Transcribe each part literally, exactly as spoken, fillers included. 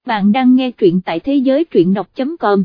Bạn đang nghe truyện tại thế giới truyện đọc chấm com.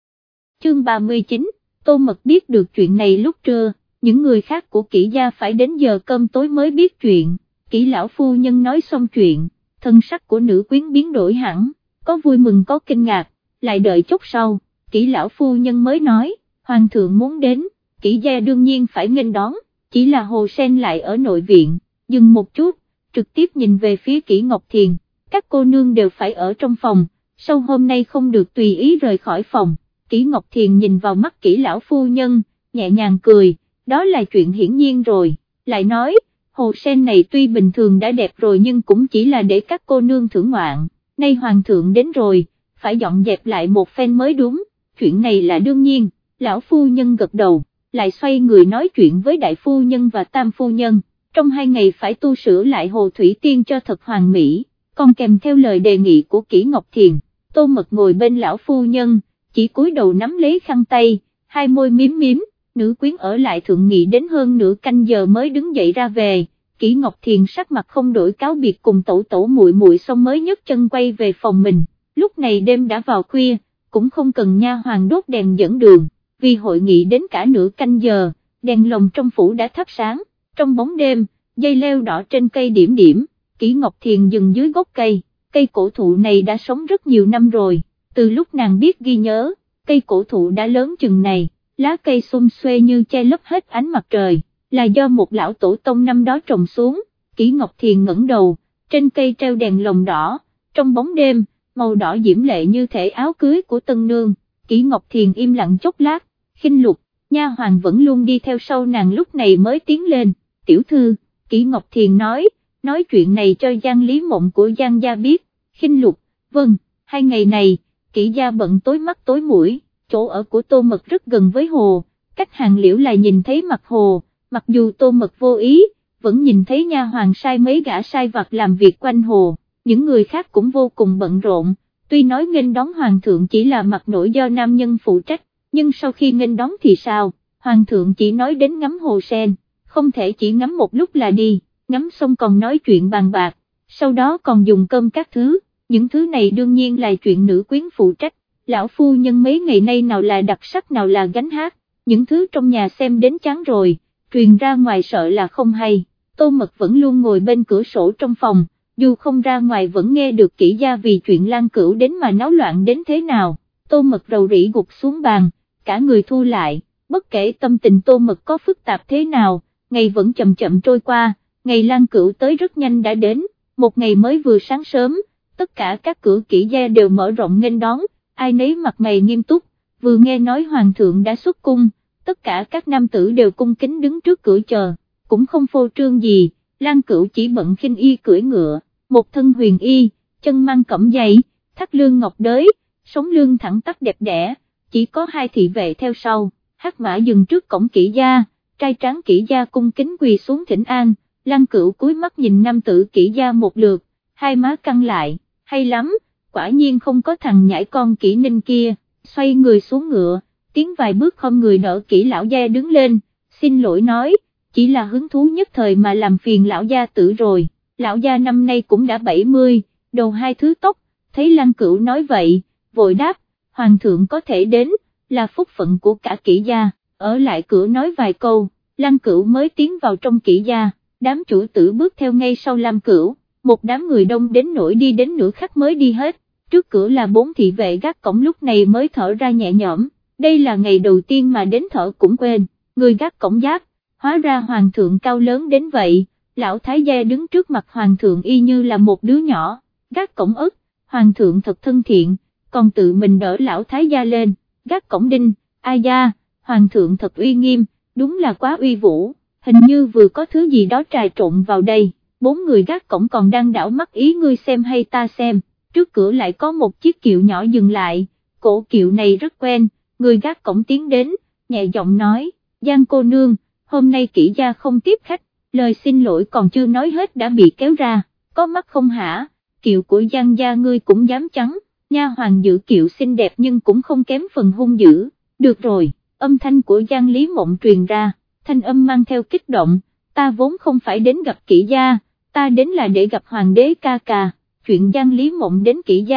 Chương ba mươi chín, Tô Mật biết được chuyện này lúc trưa, những người khác của Kỷ gia phải đến giờ cơm tối mới biết chuyện. Kỷ lão phu nhân nói xong chuyện, thân sắc của nữ quyến biến đổi hẳn, có vui mừng có kinh ngạc, lại đợi chút sau, Kỷ lão phu nhân mới nói, hoàng thượng muốn đến, Kỷ gia đương nhiên phải nghênh đón, chỉ là Hồ Sen lại ở nội viện, dừng một chút, trực tiếp nhìn về phía Kỷ Ngọc Thiền. Các cô nương đều phải ở trong phòng, sau hôm nay không được tùy ý rời khỏi phòng. Kỷ Ngọc Thiền nhìn vào mắt Kỷ lão phu nhân, nhẹ nhàng cười, đó là chuyện hiển nhiên rồi, lại nói, Hồ Sen này tuy bình thường đã đẹp rồi nhưng cũng chỉ là để các cô nương thưởng ngoạn, nay hoàng thượng đến rồi, phải dọn dẹp lại một phen mới đúng, chuyện này là đương nhiên. Lão phu nhân gật đầu, lại xoay người nói chuyện với đại phu nhân và tam phu nhân, trong hai ngày phải tu sửa lại Hồ Thủy Tiên cho thật hoàn mỹ. Còn kèm theo lời đề nghị của Kỷ Ngọc Thiền, Tô Mật ngồi bên lão phu nhân, chỉ cúi đầu nắm lấy khăn tay, hai môi miếm miếm, nữ quyến ở lại thượng nghị đến hơn nửa canh giờ mới đứng dậy ra về. Kỷ Ngọc Thiền sắc mặt không đổi cáo biệt cùng tẩu tẩu muội muội xong mới nhấc chân quay về phòng mình. Lúc này đêm đã vào khuya, cũng không cần nha hoàn đốt đèn dẫn đường, vì hội nghị đến cả nửa canh giờ, đèn lồng trong phủ đã thắp sáng, trong bóng đêm, dây leo đỏ trên cây điểm điểm. Kỷ Ngọc Thiền dừng dưới gốc cây, cây cổ thụ này đã sống rất nhiều năm rồi, từ lúc nàng biết ghi nhớ, cây cổ thụ đã lớn chừng này, lá cây xum xuê như che lấp hết ánh mặt trời, là do một lão tổ tông năm đó trồng xuống. Kỷ Ngọc Thiền ngẩng đầu, trên cây treo đèn lồng đỏ, trong bóng đêm, màu đỏ diễm lệ như thể áo cưới của tân nương. Kỷ Ngọc Thiền im lặng chốc lát, Khinh Lục, nha hoàn vẫn luôn đi theo sau nàng lúc này mới tiến lên, tiểu thư, Kỷ Ngọc Thiền nói, nói chuyện này cho Giang Lý Mộng của Giang gia biết. Khinh Lục, vâng, hai ngày này, Kỷ gia bận tối mắt tối mũi, chỗ ở của Tô Mật rất gần với hồ, cách Hàng Liễu là nhìn thấy mặt hồ, mặc dù Tô Mật vô ý, vẫn nhìn thấy nha hoàn sai mấy gã sai vặt làm việc quanh hồ, những người khác cũng vô cùng bận rộn, tuy nói nghênh đón hoàng thượng chỉ là mặt nổi do nam nhân phụ trách, nhưng sau khi nghênh đón thì sao, hoàng thượng chỉ nói đến ngắm hồ sen, không thể chỉ ngắm một lúc là đi. Ngắm xong còn nói chuyện bàn bạc, sau đó còn dùng cơm các thứ, những thứ này đương nhiên là chuyện nữ quyến phụ trách, lão phu nhân mấy ngày nay nào là đặc sắc nào là gánh hát, những thứ trong nhà xem đến chán rồi, truyền ra ngoài sợ là không hay. Tô Mật vẫn luôn ngồi bên cửa sổ trong phòng, dù không ra ngoài vẫn nghe được Kỷ gia vì chuyện Lan Cửu đến mà náo loạn đến thế nào. Tô Mật rầu rĩ gục xuống bàn, cả người thu lại, bất kể tâm tình Tô Mật có phức tạp thế nào, ngày vẫn chậm chậm trôi qua. Ngày Lan Cửu tới rất nhanh đã đến, một ngày mới vừa sáng sớm, tất cả các cửa Kỷ gia đều mở rộng nghênh đón, ai nấy mặt mày nghiêm túc, vừa nghe nói hoàng thượng đã xuất cung, tất cả các nam tử đều cung kính đứng trước cửa chờ, cũng không phô trương gì. Lan Cửu chỉ bận khinh y cưỡi ngựa, một thân huyền y, chân mang cẩm giày, thắt lưng ngọc đới, sống lưng thẳng tắp đẹp đẽ, chỉ có hai thị vệ theo sau, hắc mã dừng trước cổng Kỷ gia, trai tráng Kỷ gia cung kính quỳ xuống thỉnh an. Lan Cửu cúi mắt nhìn nam tử Kỷ gia một lượt, hai má căng lại, hay lắm, quả nhiên không có thằng nhãi con Kỷ Ninh kia, xoay người xuống ngựa, tiến vài bước không người đỡ Kỷ lão gia đứng lên, xin lỗi nói, chỉ là hứng thú nhất thời mà làm phiền lão gia tử rồi. Lão gia năm nay cũng đã bảy mươi, đầu hai thứ tóc, thấy Lan Cửu nói vậy, vội đáp, hoàng thượng có thể đến, là phúc phận của cả Kỷ gia, ở lại cửa nói vài câu, Lan Cửu mới tiến vào trong Kỷ gia. Đám chủ tử bước theo ngay sau Lan Cửu, một đám người đông đến nỗi đi đến nửa khắc mới đi hết, trước cửa là bốn thị vệ gác cổng lúc này mới thở ra nhẹ nhõm, đây là ngày đầu tiên mà đến thở cũng quên, người gác cổng giáp, hóa ra hoàng thượng cao lớn đến vậy, lão thái gia đứng trước mặt hoàng thượng y như là một đứa nhỏ, gác cổng ức, hoàng thượng thật thân thiện, còn tự mình đỡ lão thái gia lên, gác cổng đinh, ai da, hoàng thượng thật uy nghiêm, đúng là quá uy vũ. Hình như vừa có thứ gì đó trà trộn vào đây, bốn người gác cổng còn đang đảo mắt ý ngươi xem hay ta xem, trước cửa lại có một chiếc kiệu nhỏ dừng lại, cổ kiệu này rất quen, người gác cổng tiến đến, nhẹ giọng nói, Giang cô nương, hôm nay Kỷ gia không tiếp khách, lời xin lỗi còn chưa nói hết đã bị kéo ra, có mắt không hả, kiệu của Giang gia ngươi cũng dám trắng, nha hoàng giữ kiệu xinh đẹp nhưng cũng không kém phần hung dữ, được rồi, âm thanh của Giang Lý Mộng truyền ra. Thanh âm mang theo kích động, ta vốn không phải đến gặp Kỷ gia, ta đến là để gặp hoàng đế ca ca, chuyện Giang Lý Mộng đến Kỷ gia,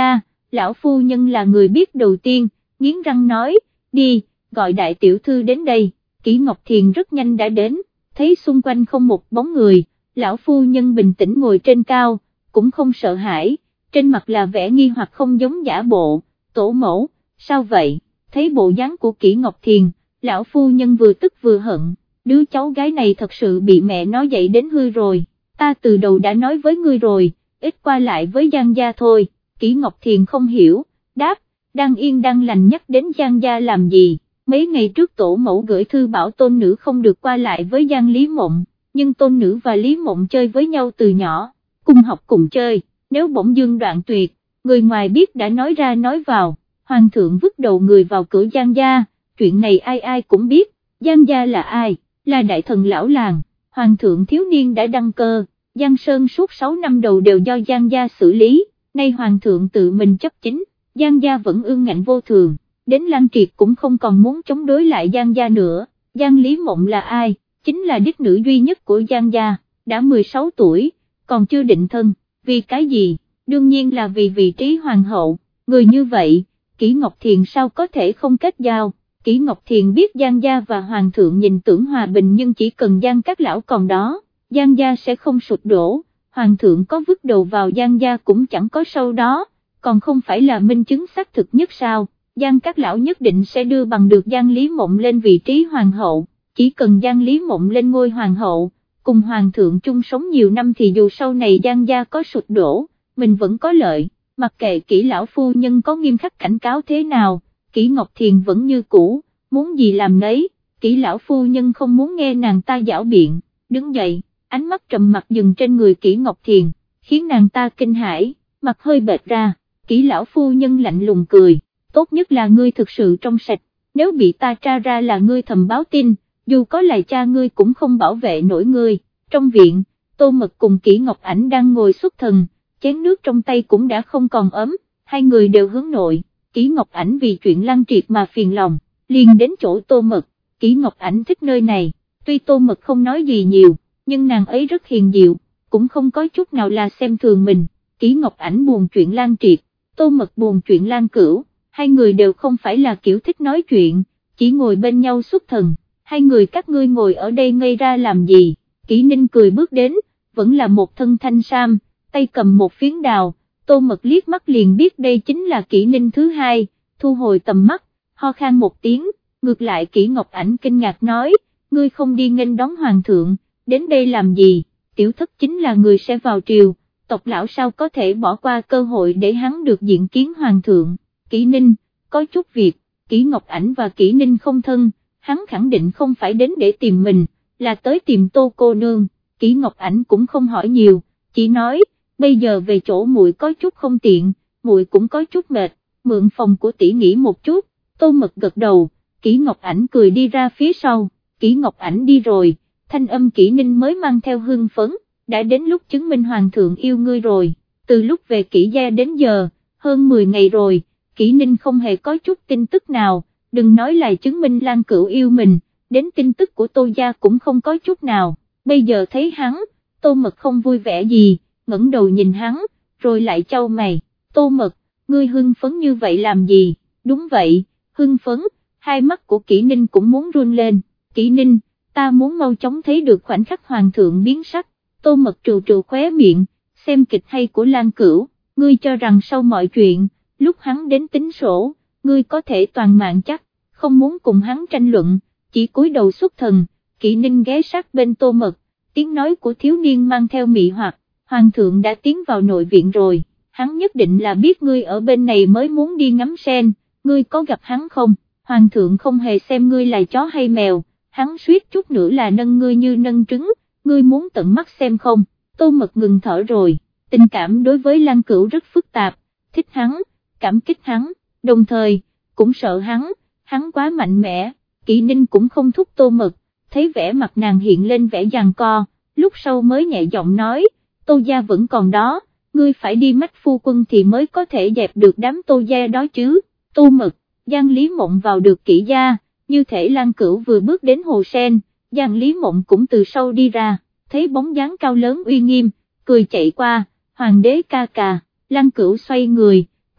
lão phu nhân là người biết đầu tiên, nghiến răng nói, đi, gọi đại tiểu thư đến đây. Kỷ Ngọc Thiền rất nhanh đã đến, thấy xung quanh không một bóng người, lão phu nhân bình tĩnh ngồi trên cao, cũng không sợ hãi, trên mặt là vẻ nghi hoặc không giống giả bộ. Tổ mẫu, sao vậy? Thấy bộ dáng của Kỷ Ngọc Thiền, lão phu nhân vừa tức vừa hận, đứa cháu gái này thật sự bị mẹ nó dạy đến hư rồi, ta từ đầu đã nói với ngươi rồi, ít qua lại với Giang gia thôi. Kỷ Ngọc Thiền không hiểu, đáp, đang yên đang lành nhắc đến Giang gia làm gì, mấy ngày trước tổ mẫu gửi thư bảo tôn nữ không được qua lại với Giang Lý Mộng, nhưng tôn nữ và Lý Mộng chơi với nhau từ nhỏ, cùng học cùng chơi, nếu bỗng dưng đoạn tuyệt, người ngoài biết đã nói ra nói vào, hoàng thượng vứt đầu người vào cửa Giang gia, chuyện này ai ai cũng biết, Giang gia là ai, là đại thần lão làng, hoàng thượng thiếu niên đã đăng cơ, Giang Sơn suốt sáu năm đầu đều do Giang gia xử lý, nay hoàng thượng tự mình chấp chính, Giang gia vẫn ương ngạnh vô thường, đến Lan Triệt cũng không còn muốn chống đối lại Giang gia nữa. Giang Lý Mộng là ai? Chính là đích nữ duy nhất của Giang gia, đã mười sáu tuổi, còn chưa định thân, vì cái gì? Đương nhiên là vì vị trí hoàng hậu, người như vậy, Kỷ Ngọc Thiền sao có thể không kết giao. Kỷ Ngọc Thiền biết Giang gia và hoàng thượng nhìn tưởng hòa bình nhưng chỉ cần Giang các lão còn đó, Giang gia sẽ không sụp đổ, hoàng thượng có vứt đầu vào Giang gia cũng chẳng có sâu đó, còn không phải là minh chứng xác thực nhất sao? Giang các lão nhất định sẽ đưa bằng được Giang Lý Mộng lên vị trí hoàng hậu, chỉ cần Giang Lý Mộng lên ngôi hoàng hậu, cùng hoàng thượng chung sống nhiều năm thì dù sau này Giang gia có sụp đổ, mình vẫn có lợi, mặc kệ Kỷ lão phu nhân có nghiêm khắc cảnh cáo thế nào, Kỷ Ngọc Thiền vẫn như cũ, muốn gì làm nấy. Kỷ lão phu nhân không muốn nghe nàng ta giảo biện, đứng dậy, ánh mắt trầm mặc dừng trên người Kỷ Ngọc Thiền, khiến nàng ta kinh hãi, mặt hơi bệt ra. Kỷ lão phu nhân lạnh lùng cười, tốt nhất là ngươi thực sự trong sạch, nếu bị ta tra ra là ngươi thầm báo tin, dù có là cha ngươi cũng không bảo vệ nổi ngươi. Trong viện, Tô Mật cùng Kỷ Ngọc Ảnh đang ngồi xuất thần, chén nước trong tay cũng đã không còn ấm, hai người đều hướng nội. Kỷ Ngọc Ảnh vì chuyện Lan Triệt mà phiền lòng, liền đến chỗ Tô Mật. Kỷ Ngọc Ảnh thích nơi này, tuy Tô Mật không nói gì nhiều, nhưng nàng ấy rất hiền diệu, cũng không có chút nào là xem thường mình. Kỷ Ngọc Ảnh buồn chuyện Lan Triệt, Tô Mật buồn chuyện Lan Cửu, hai người đều không phải là kiểu thích nói chuyện, chỉ ngồi bên nhau xuất thần. Hai người các ngươi ngồi ở đây ngây ra làm gì? Kỷ Ninh cười bước đến, vẫn là một thân thanh sam, tay cầm một phiến đào. Tô Mật liếc mắt liền biết đây chính là Kỷ Ninh thứ hai, thu hồi tầm mắt, ho khan một tiếng. Ngược lại Kỷ Ngọc Ảnh kinh ngạc nói, ngươi không đi nghênh đón hoàng thượng, đến đây làm gì? Tiểu thất chính là người sẽ vào triều, tộc lão sao có thể bỏ qua cơ hội để hắn được diện kiến hoàng thượng? Kỷ Ninh, có chút việc. Kỷ Ngọc Ảnh và Kỷ Ninh không thân, hắn khẳng định không phải đến để tìm mình, là tới tìm Tô cô nương. Kỷ Ngọc Ảnh cũng không hỏi nhiều, chỉ nói, bây giờ về chỗ muội có chút không tiện, muội cũng có chút mệt, mượn phòng của tỷ nghỉ một chút. Tô Mật gật đầu, Kỷ Ngọc Ảnh cười đi ra phía sau. Kỷ Ngọc Ảnh đi rồi, thanh âm Kỷ Ninh mới mang theo hưng phấn, đã đến lúc chứng minh hoàng thượng yêu ngươi rồi. Từ lúc về Kỷ gia đến giờ, hơn mười ngày rồi, Kỷ Ninh không hề có chút tin tức nào, đừng nói là chứng minh Lan Cửu yêu mình, đến tin tức của Tô gia cũng không có chút nào. Bây giờ thấy hắn, Tô Mật không vui vẻ gì, ngẩng đầu nhìn hắn, rồi lại chau mày. Tô Mật, ngươi hưng phấn như vậy làm gì? Đúng vậy, hưng phấn. Hai mắt của Kỷ Ninh cũng muốn run lên. Kỷ Ninh, ta muốn mau chóng thấy được khoảnh khắc hoàng thượng biến sắc. Tô Mật trù trù khóe miệng, xem kịch hay của Lan Cửu, ngươi cho rằng sau mọi chuyện, lúc hắn đến tính sổ, ngươi có thể toàn mạng chắc, không muốn cùng hắn tranh luận, chỉ cúi đầu xuất thần. Kỷ Ninh ghé sát bên Tô Mật, tiếng nói của thiếu niên mang theo mị hoặc, hoàng thượng đã tiến vào nội viện rồi, hắn nhất định là biết ngươi ở bên này mới muốn đi ngắm sen, ngươi có gặp hắn không? Hoàng thượng không hề xem ngươi là chó hay mèo, hắn suýt chút nữa là nâng ngươi như nâng trứng, ngươi muốn tận mắt xem không? Tô Mật ngừng thở rồi, tình cảm đối với Lan Cửu rất phức tạp, thích hắn, cảm kích hắn, đồng thời, cũng sợ hắn, hắn quá mạnh mẽ. Kỷ Ninh cũng không thúc Tô Mật, thấy vẻ mặt nàng hiện lên vẻ giằng co, lúc sau mới nhẹ giọng nói, Tô gia vẫn còn đó, ngươi phải đi mách phu quân thì mới có thể dẹp được đám Tô gia đó chứ. Tô Mật, Giang Lý Mộng vào được Kỷ gia, như thể Lan Cửu vừa bước đến hồ sen, Giang Lý Mộng cũng từ sau đi ra, thấy bóng dáng cao lớn uy nghiêm, cười chạy qua, hoàng đế ca ca. Lan Cửu xoay người,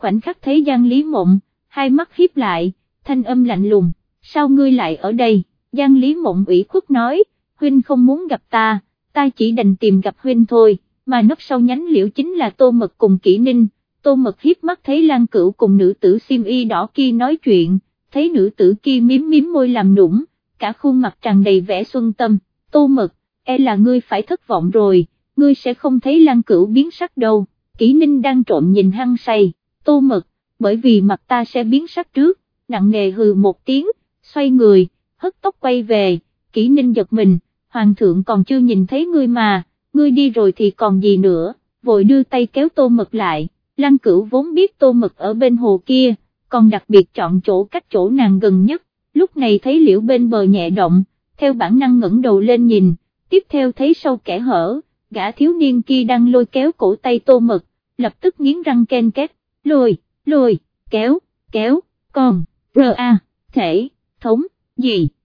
khoảnh khắc thấy Giang Lý Mộng, hai mắt híp lại, thanh âm lạnh lùng, sao ngươi lại ở đây? Giang Lý Mộng ủy khuất nói, huynh không muốn gặp ta, ta chỉ đành tìm gặp huynh thôi, mà nấp sau nhánh liễu chính là Tô Mật cùng Kỷ Ninh. Tô Mật hiếp mắt thấy Lan Cửu cùng nữ tử xiêm y đỏ kia nói chuyện, thấy nữ tử kia miếm miếm môi làm nũng, cả khuôn mặt tràn đầy vẻ xuân tâm. Tô Mật, e là ngươi phải thất vọng rồi, ngươi sẽ không thấy Lan Cửu biến sắc đâu. Kỷ Ninh đang trộm nhìn hăng say, Tô Mật, bởi vì mặt ta sẽ biến sắc trước, nặng nề hừ một tiếng, xoay người, hất tóc quay về. Kỷ Ninh giật mình, hoàng thượng còn chưa nhìn thấy ngươi mà, ngươi đi rồi thì còn gì nữa, vội đưa tay kéo Tô Mật lại. Lan Cửu vốn biết Tô Mật ở bên hồ kia, còn đặc biệt chọn chỗ cách chỗ nàng gần nhất, lúc này thấy liễu bên bờ nhẹ động, theo bản năng ngẩng đầu lên nhìn, tiếp theo thấy sau kẽ hở, gã thiếu niên kia đang lôi kéo cổ tay Tô Mật, lập tức nghiến răng ken két, lôi, lôi, kéo, kéo, còn, r a, thể, thống, gì.